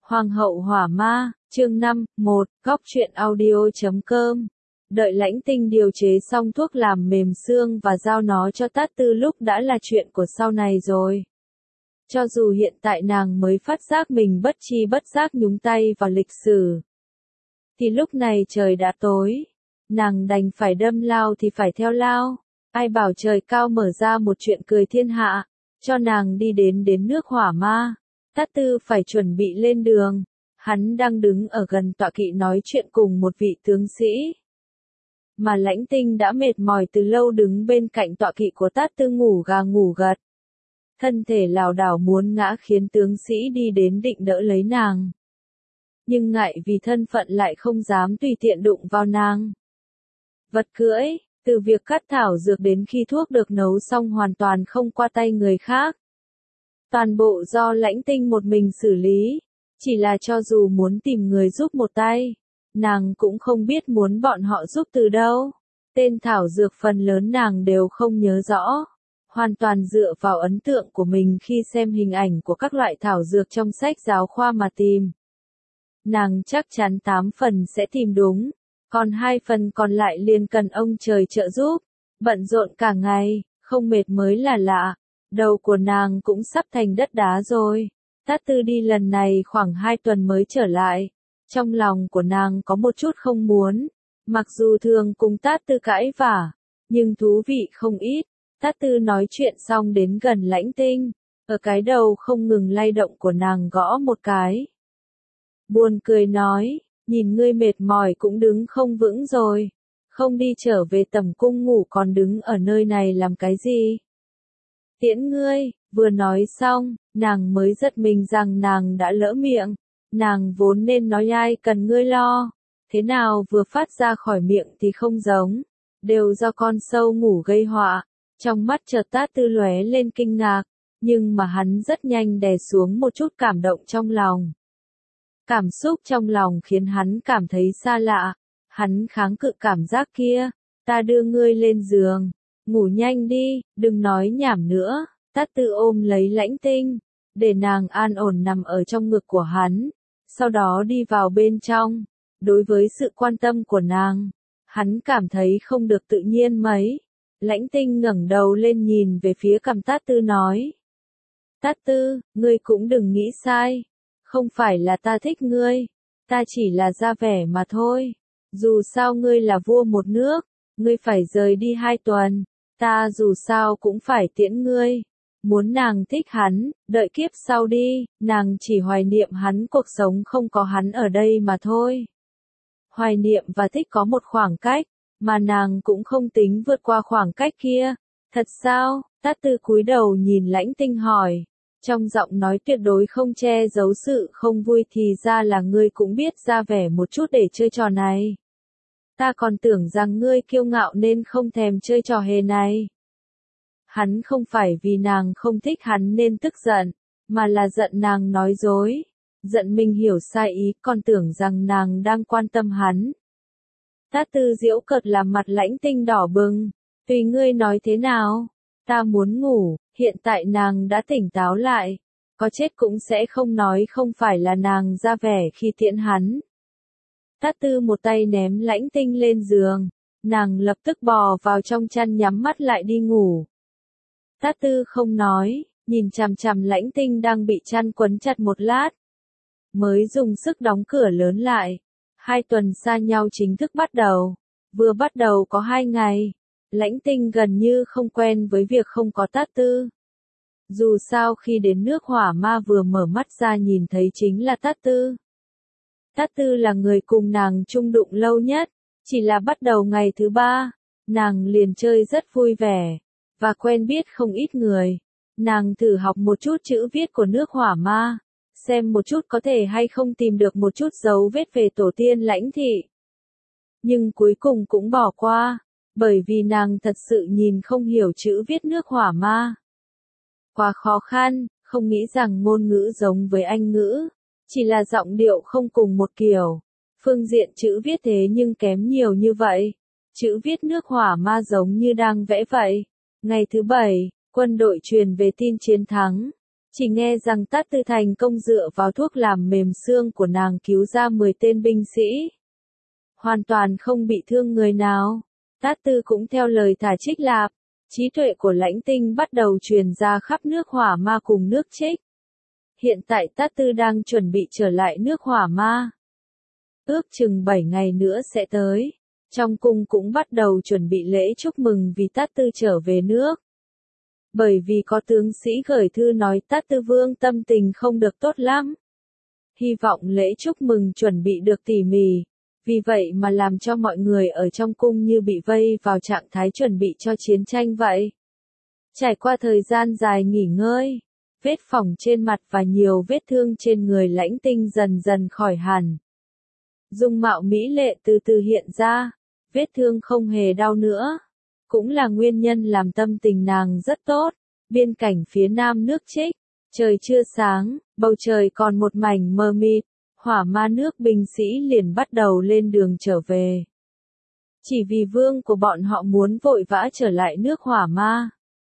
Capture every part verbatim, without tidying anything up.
Hoàng hậu hỏa ma, chương năm, một, góc truyện audio chấm com. Đợi Lãnh Tinh điều chế xong thuốc làm mềm xương và giao nó cho Tát Tư lúc đã là chuyện của sau này rồi. Cho dù hiện tại nàng mới phát giác mình bất chi bất giác nhúng tay vào lịch sử. Thì lúc này trời đã tối. Nàng đành phải đâm lao thì phải theo lao. Ai bảo trời cao mở ra một chuyện cười thiên hạ, cho nàng đi đến đến nước hỏa ma. Tát Tư phải chuẩn bị lên đường. Hắn đang đứng ở gần tọa kỵ nói chuyện cùng một vị tướng sĩ. Mà Lãnh Tinh đã mệt mỏi từ lâu đứng bên cạnh tọa kỵ của Tát Tư ngủ gà ngủ gật. Thân thể lảo đảo muốn ngã khiến tướng sĩ đi đến định đỡ lấy nàng. Nhưng ngại vì thân phận lại không dám tùy tiện đụng vào nàng. Vật cưỡi, từ việc cắt thảo dược đến khi thuốc được nấu xong hoàn toàn không qua tay người khác. Toàn bộ do Lãnh Tinh một mình xử lý, chỉ là cho dù muốn tìm người giúp một tay, nàng cũng không biết muốn bọn họ giúp từ đâu. Tên thảo dược phần lớn nàng đều không nhớ rõ, hoàn toàn dựa vào ấn tượng của mình khi xem hình ảnh của các loại thảo dược trong sách giáo khoa mà tìm. Nàng chắc chắn tám phần sẽ tìm đúng, còn hai phần còn lại liền cần ông trời trợ giúp. Bận rộn cả ngày, không mệt mới là lạ. Đầu của nàng cũng sắp thành đất đá rồi. Tát Tư đi lần này khoảng hai tuần mới trở lại. Trong lòng của nàng có một chút không muốn. Mặc dù thường cùng Tát Tư cãi vả, nhưng thú vị không ít. Tát Tư nói chuyện xong đến gần Lãnh Tinh. Ở cái đầu không ngừng lay động của nàng gõ một cái. Buồn cười nói, nhìn ngươi mệt mỏi cũng đứng không vững rồi. Không đi trở về tẩm cung ngủ còn đứng ở nơi này làm cái gì? Tiễn ngươi, vừa nói xong, nàng mới giật mình rằng nàng đã lỡ miệng. Nàng vốn nên nói ai cần ngươi lo. Thế nào vừa phát ra khỏi miệng thì không giống. Đều do con sâu ngủ gây họa. Trong mắt chợt Tát Tư lóe lên kinh ngạc. Nhưng mà hắn rất nhanh đè xuống một chút cảm động trong lòng. Cảm xúc trong lòng khiến hắn cảm thấy xa lạ. Hắn kháng cự cảm giác kia. Ta đưa ngươi lên giường. Ngủ nhanh đi, đừng nói nhảm nữa. Tát Tư ôm lấy Lãnh Tinh, để nàng an ổn nằm ở trong ngực của hắn. Sau đó đi vào bên trong. Đối với sự quan tâm của nàng, hắn cảm thấy không được tự nhiên mấy. Lãnh Tinh ngẩng đầu lên nhìn về phía cằm Tát Tư nói. Tát Tư, ngươi cũng đừng nghĩ sai. Không phải là ta thích ngươi. Ta chỉ là ra vẻ mà thôi. Dù sao ngươi là vua một nước. Ngươi phải rời đi hai tuần. Ta dù sao cũng phải tiễn ngươi. Muốn nàng thích hắn, đợi kiếp sau đi. Nàng chỉ hoài niệm hắn cuộc sống không có hắn ở đây mà thôi. Hoài niệm và thích có một khoảng cách, mà nàng cũng không tính vượt qua khoảng cách kia. Thật sao? Tát Tư cúi đầu nhìn Lãnh Tinh hỏi. Trong giọng nói tuyệt đối không che giấu sự không vui thì ra là ngươi cũng biết ra vẻ một chút để chơi trò này. Ta còn tưởng rằng ngươi kiêu ngạo nên không thèm chơi trò hề này. Hắn không phải vì nàng không thích hắn nên tức giận, mà là giận nàng nói dối. Giận mình hiểu sai ý, còn tưởng rằng nàng đang quan tâm hắn. Tát Tư giễu cợt làm mặt Lãnh Tinh đỏ bừng. Tùy ngươi nói thế nào. Ta muốn ngủ, hiện tại nàng đã tỉnh táo lại. Có chết cũng sẽ không nói không phải là nàng ra vẻ khi tiễn hắn. Tát Tư một tay ném Lãnh Tinh lên giường. Nàng lập tức bò vào trong chăn nhắm mắt lại đi ngủ. Tát Tư không nói, nhìn chằm chằm Lãnh Tinh đang bị chăn quấn chặt một lát. Mới dùng sức đóng cửa lớn lại. Hai tuần xa nhau chính thức bắt đầu. Vừa bắt đầu có hai ngày. Lãnh Tinh gần như không quen với việc không có Tát Tư. Dù sao khi đến nước hỏa ma vừa mở mắt ra nhìn thấy chính là Tát Tư. Tát Tư là người cùng nàng chung đụng lâu nhất. Chỉ là bắt đầu ngày thứ ba, nàng liền chơi rất vui vẻ. Và quen biết không ít người. Nàng thử học một chút chữ viết của nước hỏa ma. Xem một chút có thể hay không tìm được một chút dấu vết về tổ tiên Lãnh thị. Nhưng cuối cùng cũng bỏ qua. Bởi vì nàng thật sự nhìn không hiểu chữ viết nước hỏa ma. Quá khó khăn, không nghĩ rằng ngôn ngữ giống với Anh ngữ. Chỉ là giọng điệu không cùng một kiểu. Phương diện chữ viết thế nhưng kém nhiều như vậy. Chữ viết nước hỏa ma giống như đang vẽ vậy. Ngày thứ bảy, quân đội truyền về tin chiến thắng. Chỉ nghe rằng Tát Tư thành công dựa vào thuốc làm mềm xương của nàng cứu ra mười tên binh sĩ. Hoàn toàn không bị thương người nào. Tát Tư cũng theo lời thả Trích Lạp. Trí tuệ của Lãnh Tinh bắt đầu truyền ra khắp nước Hỏa Ma cùng nước Trích. Hiện tại Tát Tư đang chuẩn bị trở lại nước Hỏa Ma. Ước chừng bảy ngày nữa sẽ tới. Trong cung cũng bắt đầu chuẩn bị lễ chúc mừng vì Tát Tư trở về nước. Bởi vì có tướng sĩ gửi thư nói Tát Tư Vương tâm tình không được tốt lắm. Hy vọng lễ chúc mừng chuẩn bị được tỉ mỉ. Vì vậy mà làm cho mọi người ở trong cung như bị vây vào trạng thái chuẩn bị cho chiến tranh vậy. Trải qua thời gian dài nghỉ ngơi, vết phỏng trên mặt và nhiều vết thương trên người Lãnh Tinh dần dần khỏi hẳn. Dung mạo mỹ lệ từ từ hiện ra, vết thương không hề đau nữa. Cũng là nguyên nhân làm tâm tình nàng rất tốt. Biên cảnh phía nam nước Trích, trời chưa sáng, bầu trời còn một mảnh mờ mịt. Hỏa Ma nước binh sĩ liền bắt đầu lên đường trở về. Chỉ vì vương của bọn họ muốn vội vã trở lại nước Hỏa Ma.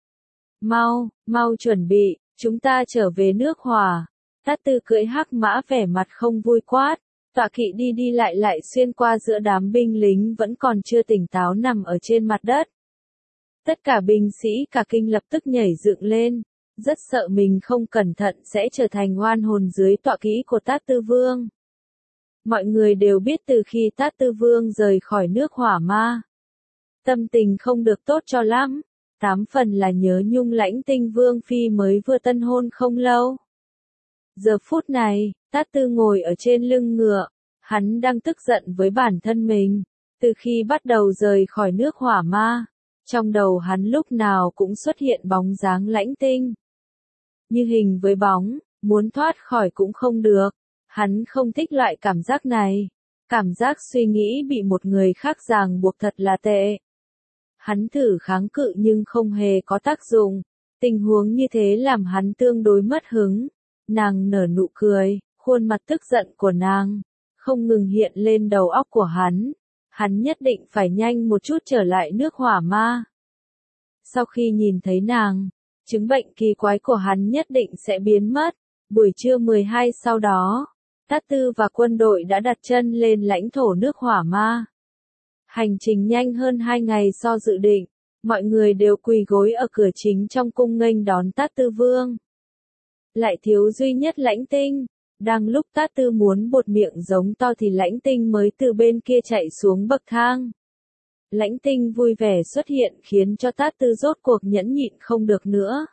Mau, mau chuẩn bị, chúng ta trở về nước Hỏa. Tát Tư cưỡi hắc mã vẻ mặt không vui quát. Tọa kỵ đi đi lại lại xuyên qua giữa đám binh lính vẫn còn chưa tỉnh táo nằm ở trên mặt đất. Tất cả binh sĩ cả kinh lập tức nhảy dựng lên, rất sợ mình không cẩn thận sẽ trở thành oan hồn dưới tọa kỵ của Tát Tư Vương. Mọi người đều biết từ khi Tát Tư Vương rời khỏi nước Hỏa Ma, tâm tình không được tốt cho lắm, tám phần là nhớ nhung Lãnh Tinh Vương Phi mới vừa tân hôn không lâu. Giờ phút này, Tát Tư ngồi ở trên lưng ngựa, hắn đang tức giận với bản thân mình, từ khi bắt đầu rời khỏi nước Hỏa Ma. Trong đầu hắn lúc nào cũng xuất hiện bóng dáng Lãnh Tinh. Như hình với bóng, muốn thoát khỏi cũng không được. Hắn không thích loại cảm giác này. Cảm giác suy nghĩ bị một người khác ràng buộc thật là tệ. Hắn thử kháng cự nhưng không hề có tác dụng. Tình huống như thế làm hắn tương đối mất hứng. Nàng nở nụ cười, khuôn mặt tức giận của nàng không ngừng hiện lên đầu óc của hắn. Hắn nhất định phải nhanh một chút trở lại nước Hỏa Ma. Sau khi nhìn thấy nàng, chứng bệnh kỳ quái của hắn nhất định sẽ biến mất. Buổi trưa mười hai sau đó, Tát Tư và quân đội đã đặt chân lên lãnh thổ nước Hỏa Ma. Hành trình nhanh hơn hai ngày so dự định, mọi người đều quỳ gối ở cửa chính trong cung nghênh đón Tát Tư Vương. Lại thiếu duy nhất Lãnh Tinh. Đang lúc Tát Tư muốn buột miệng giống to thì Lãnh Tinh mới từ bên kia chạy xuống bậc thang. Lãnh Tinh vui vẻ xuất hiện khiến cho Tát Tư rốt cuộc nhẫn nhịn không được nữa.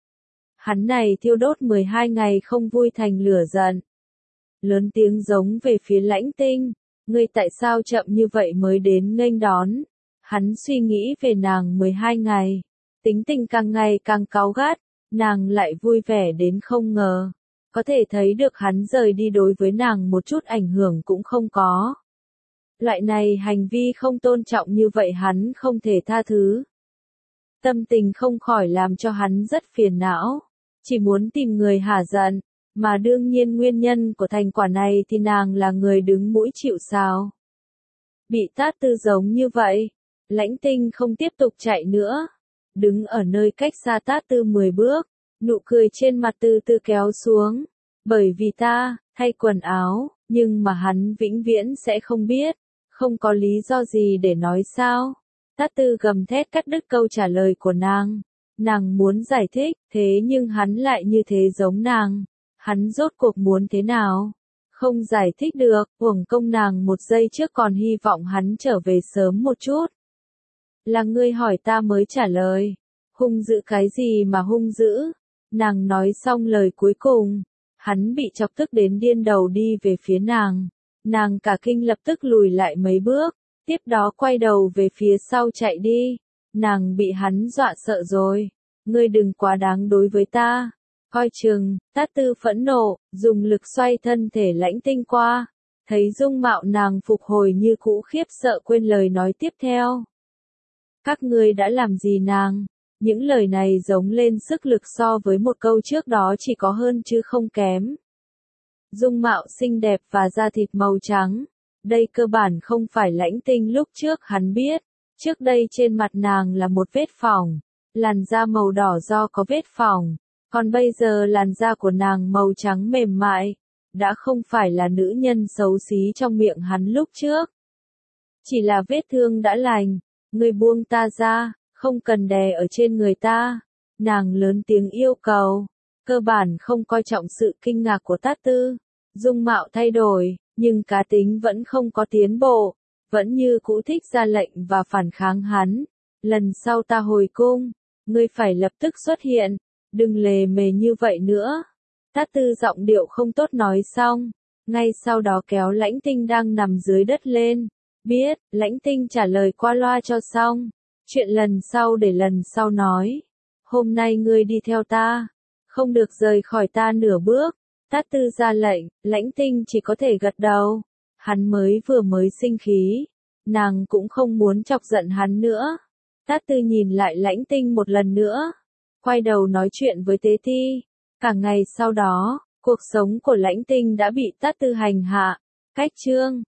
Hắn này thiêu đốt mười hai ngày không vui thành lửa giận. Lớn tiếng giống về phía Lãnh Tinh, ngươi tại sao chậm như vậy mới đến nghênh đón? Hắn suy nghĩ về nàng mười hai ngày, tính tình càng ngày càng cáu gắt, nàng lại vui vẻ đến không ngờ. Có thể thấy được hắn rời đi đối với nàng một chút ảnh hưởng cũng không có. Loại này hành vi không tôn trọng như vậy hắn không thể tha thứ. Tâm tình không khỏi làm cho hắn rất phiền não, chỉ muốn tìm người hả giận, mà đương nhiên nguyên nhân của thành quả này thì nàng là người đứng mũi chịu sào. Bị Tát Tư giống như vậy, Lãnh Tinh không tiếp tục chạy nữa, đứng ở nơi cách xa Tát Tư mười bước. Nụ cười trên mặt từ từ kéo xuống. Bởi vì ta, thay quần áo, nhưng mà hắn vĩnh viễn sẽ không biết. Không có lý do gì để nói sao. Tát Tư gầm thét cắt đứt câu trả lời của nàng. Nàng muốn giải thích, thế nhưng hắn lại như thế giống nàng. Hắn rốt cuộc muốn thế nào? Không giải thích được, uổng công nàng một giây trước còn hy vọng hắn trở về sớm một chút. Là ngươi hỏi ta mới trả lời. Hung dữ cái gì mà hung dữ? Nàng nói xong lời cuối cùng, hắn bị chọc tức đến điên đầu đi về phía nàng. Nàng cả kinh lập tức lùi lại mấy bước, tiếp đó quay đầu về phía sau chạy đi. Nàng bị hắn dọa sợ rồi. Ngươi đừng quá đáng đối với ta. Coi chừng, Tát Tư phẫn nộ, dùng lực xoay thân thể Lãnh Tinh qua. Thấy dung mạo nàng phục hồi như cũ khiếp sợ quên lời nói tiếp theo. Các ngươi đã làm gì nàng? Những lời này giống lên sức lực so với một câu trước đó chỉ có hơn chứ không kém. Dung mạo xinh đẹp và da thịt màu trắng. Đây cơ bản không phải Lãnh Tinh lúc trước hắn biết. Trước đây trên mặt nàng là một vết phỏng. Làn da màu đỏ do có vết phỏng. Còn bây giờ làn da của nàng màu trắng mềm mại, đã không phải là nữ nhân xấu xí trong miệng hắn lúc trước. Chỉ là vết thương đã lành, ngươi buông ta ra, không cần đè ở trên người ta. Nàng lớn tiếng yêu cầu, cơ bản không coi trọng sự kinh ngạc của Tát Tư. Dung mạo thay đổi, nhưng cá tính vẫn không có tiến bộ, vẫn như cũ thích ra lệnh và phản kháng hắn. Lần sau ta hồi cung, ngươi phải lập tức xuất hiện, đừng lề mề như vậy nữa. Tát Tư giọng điệu không tốt nói xong, ngay sau đó kéo Lãnh Tinh đang nằm dưới đất lên. Biết, Lãnh Tinh trả lời qua loa cho xong, chuyện lần sau để lần sau nói. Hôm nay ngươi đi theo ta, không được rời khỏi ta nửa bước. Tát Tư ra lệnh, Lãnh Tinh chỉ có thể gật đầu. Hắn mới vừa mới sinh khí, nàng cũng không muốn chọc giận hắn nữa. Tát Tư nhìn lại Lãnh Tinh một lần nữa, quay đầu nói chuyện với Tế Ti. Cả ngày sau đó, cuộc sống của Lãnh Tinh đã bị Tát Tư hành hạ. Cách chương